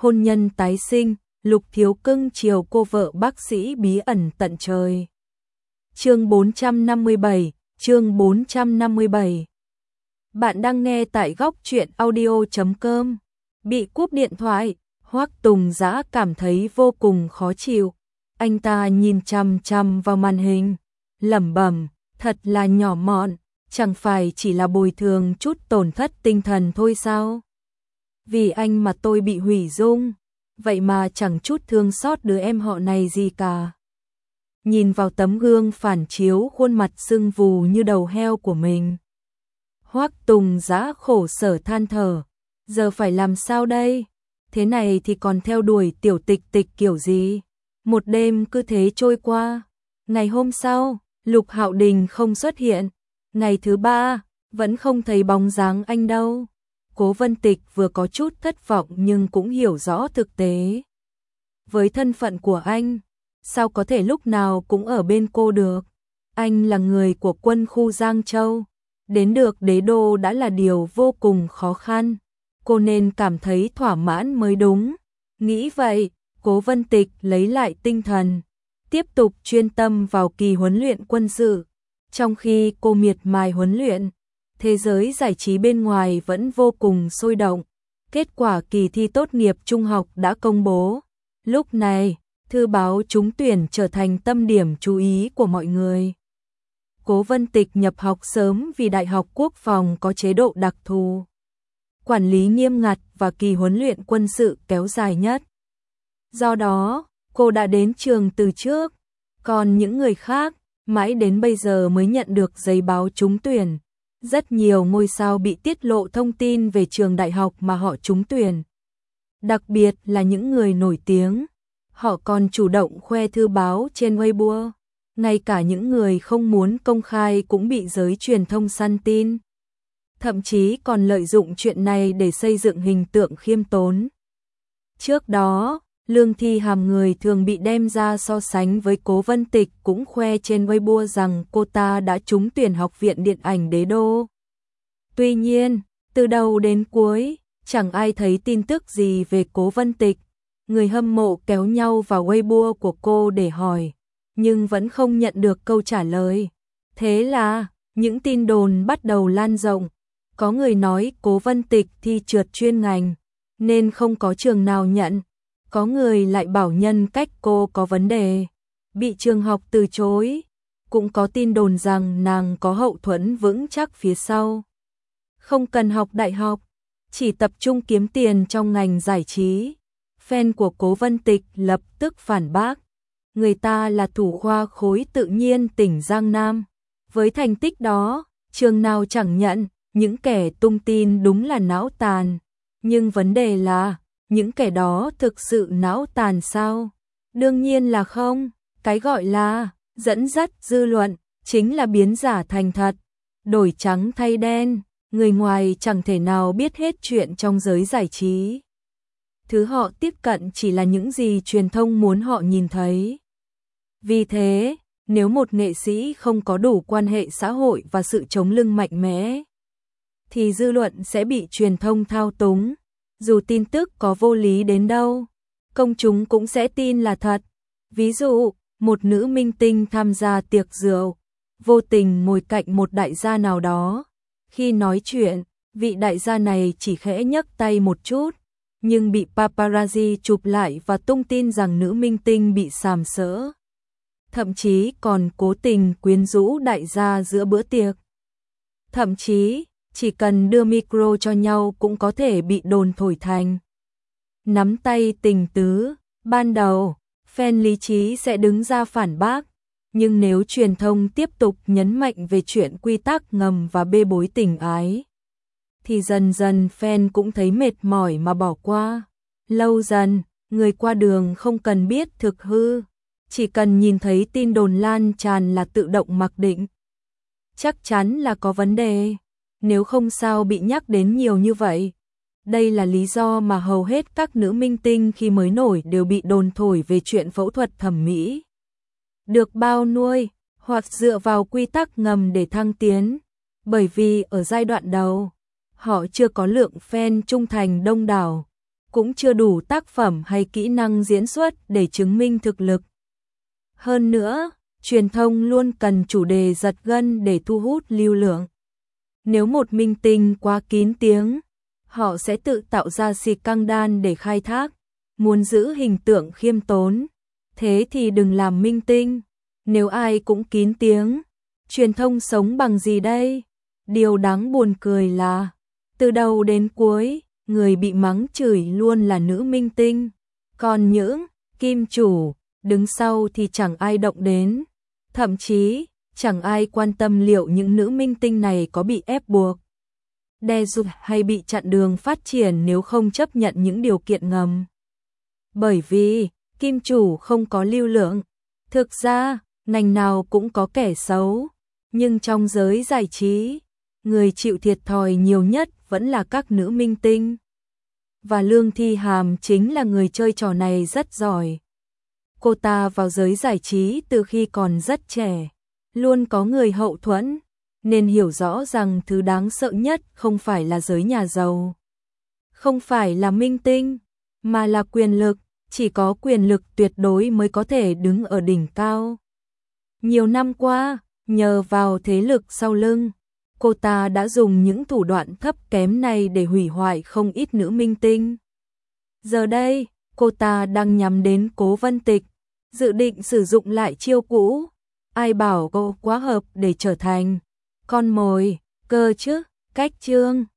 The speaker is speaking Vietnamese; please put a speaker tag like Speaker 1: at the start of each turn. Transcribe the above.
Speaker 1: hôn nhân tái sinh, Lục Thiếu Cưng chiều cô vợ bác sĩ bí ẩn tận trời. Chương 457, chương 457. Bạn đang nghe tại góc truyện audio.com. Bị cúp điện thoại, Hoắc Tùng Dã cảm thấy vô cùng khó chịu. Anh ta nhìn chằm chằm vào màn hình, lẩm bẩm, thật là nhỏ mọn, chẳng phải chỉ là bồi thường chút tổn thất tinh thần thôi sao? Vì anh mà tôi bị hủy dung, vậy mà chẳng chút thương xót đứa em họ này gì cả. Nhìn vào tấm gương phản chiếu khuôn mặt sưng vù như đầu heo của mình, Hoắc Tùng Dã khổ sở than thở, giờ phải làm sao đây? Thế này thì còn theo đuổi Tiểu Tịch Tịch kiểu gì? Một đêm cứ thế trôi qua. Ngày hôm sau, Lục Hạo Đình không xuất hiện. Ngày thứ ba, vẫn không thấy bóng dáng anh đâu. Cố Vân Tịch vừa có chút thất vọng nhưng cũng hiểu rõ thực tế. Với thân phận của anh, sao có thể lúc nào cũng ở bên cô được? Anh là người của quân khu Giang Châu, đến được đế đô đã là điều vô cùng khó khăn. Cô nên cảm thấy thỏa mãn mới đúng. Nghĩ vậy, Cố Vân Tịch lấy lại tinh thần, tiếp tục chuyên tâm vào kỳ huấn luyện quân sự. Trong khi cô miệt mài huấn luyện, thế giới giải trí bên ngoài vẫn vô cùng sôi động. Kết quả kỳ thi tốt nghiệp trung học đã công bố. Lúc này, thư báo trúng tuyển trở thành tâm điểm chú ý của mọi người. Cố Vân Tịch nhập học sớm vì Đại học Quốc phòng có chế độ đặc thù, quản lý nghiêm ngặt và kỳ huấn luyện quân sự kéo dài nhất. Do đó, cô đã đến trường từ trước, còn những người khác mãi đến bây giờ mới nhận được giấy báo trúng tuyển. Rất nhiều ngôi sao bị tiết lộ thông tin về trường đại học mà họ trúng tuyển. Đặc biệt là những người nổi tiếng, họ còn chủ động khoe thư báo trên Weibo. Ngay cả những người không muốn công khai cũng bị giới truyền thông săn tin. Thậm chí còn lợi dụng chuyện này để xây dựng hình tượng khiêm tốn. Trước đó, Lương Thi Hàm người thường bị đem ra so sánh với Cố Vân Tịch cũng khoe trên Weibo rằng cô ta đã trúng tuyển Học viện Điện ảnh Đế Đô. Tuy nhiên, từ đầu đến cuối, chẳng ai thấy tin tức gì về Cố Vân Tịch. Người hâm mộ kéo nhau vào Weibo của cô để hỏi, nhưng vẫn không nhận được câu trả lời. Thế là, những tin đồn bắt đầu lan rộng. Có người nói Cố Vân Tịch thi trượt chuyên ngành, nên không có trường nào nhận. Có người lại bảo nhân cách cô có vấn đề, bị trường học từ chối. Cũng có tin đồn rằng nàng có hậu thuẫn vững chắc phía sau, không cần học đại học, chỉ tập trung kiếm tiền trong ngành giải trí. Fan của Cố Vân Tịch lập tức phản bác. Người ta là thủ khoa khối tự nhiên tỉnh Giang Nam. Với thành tích đó, trường nào chẳng nhận. Những kẻ tung tin đúng là não tàn. Nhưng vấn đề là, những kẻ đó thực sự não tàn sao? Đương nhiên là không. Cái gọi là dẫn dắt dư luận chính là biến giả thành thật, đổi trắng thay đen. Người ngoài chẳng thể nào biết hết chuyện trong giới giải trí. Thứ họ tiếp cận chỉ là những gì truyền thông muốn họ nhìn thấy. Vì thế, nếu một nghệ sĩ không có đủ quan hệ xã hội và sự chống lưng mạnh mẽ, thì dư luận sẽ bị truyền thông thao túng. Dù tin tức có vô lý đến đâu, công chúng cũng sẽ tin là thật. Ví dụ, một nữ minh tinh tham gia tiệc rượu, vô tình ngồi cạnh một đại gia nào đó. Khi nói chuyện, vị đại gia này chỉ khẽ nhấc tay một chút, nhưng bị paparazzi chụp lại và tung tin rằng nữ minh tinh bị sàm sỡ. Thậm chí còn cố tình quyến rũ đại gia giữa bữa tiệc. Thậm chí, chỉ cần đưa micro cho nhau cũng có thể bị đồn thổi thành nắm tay tình tứ. Ban đầu, fan lý trí sẽ đứng ra phản bác, nhưng nếu truyền thông tiếp tục nhấn mạnh về chuyện quy tắc ngầm và bê bối tình ái, thì dần dần fan cũng thấy mệt mỏi mà bỏ qua. Lâu dần, người qua đường không cần biết thực hư, chỉ cần nhìn thấy tin đồn lan tràn là tự động mặc định chắc chắn là có vấn đề. Nếu không sao bị nhắc đến nhiều như vậy. Đây là lý do mà hầu hết các nữ minh tinh khi mới nổi đều bị đồn thổi về chuyện phẫu thuật thẩm mỹ, được bao nuôi, hoặc dựa vào quy tắc ngầm để thăng tiến. Bởi vì ở giai đoạn đầu, họ chưa có lượng fan trung thành đông đảo, cũng chưa đủ tác phẩm hay kỹ năng diễn xuất để chứng minh thực lực. Hơn nữa, truyền thông luôn cần chủ đề giật gân để thu hút lưu lượng. Nếu một minh tinh quá kín tiếng, họ sẽ tự tạo ra scandal để khai thác. Muốn giữ hình tượng khiêm tốn, thế thì đừng làm minh tinh. Nếu ai cũng kín tiếng, truyền thông sống bằng gì đây? Điều đáng buồn cười là, từ đầu đến cuối, người bị mắng chửi luôn là nữ minh tinh. Còn những kim chủ đứng sau thì chẳng ai động đến. Thậm chí, chẳng ai quan tâm liệu những nữ minh tinh này có bị ép buộc, đe dọa hay bị chặn đường phát triển nếu không chấp nhận những điều kiện ngầm. Bởi vì, kim chủ không có lưu lượng. Thực ra, ngành nào cũng có kẻ xấu, nhưng trong giới giải trí, người chịu thiệt thòi nhiều nhất vẫn là các nữ minh tinh. Và Lương Thi Hàm chính là người chơi trò này rất giỏi. Cô ta vào giới giải trí từ khi còn rất trẻ, luôn có người hậu thuẫn, nên hiểu rõ rằng thứ đáng sợ nhất không phải là giới nhà giàu, không phải là minh tinh, mà là quyền lực. Chỉ có quyền lực tuyệt đối mới có thể đứng ở đỉnh cao. Nhiều năm qua, nhờ vào thế lực sau lưng, cô ta đã dùng những thủ đoạn thấp kém này để hủy hoại không ít nữ minh tinh. Giờ đây, cô ta đang nhắm đến Cố Vân Tịch, dự định sử dụng lại chiêu cũ. Ai bảo cô quá hợp để trở thành con mồi, cơ chứ, cách chương.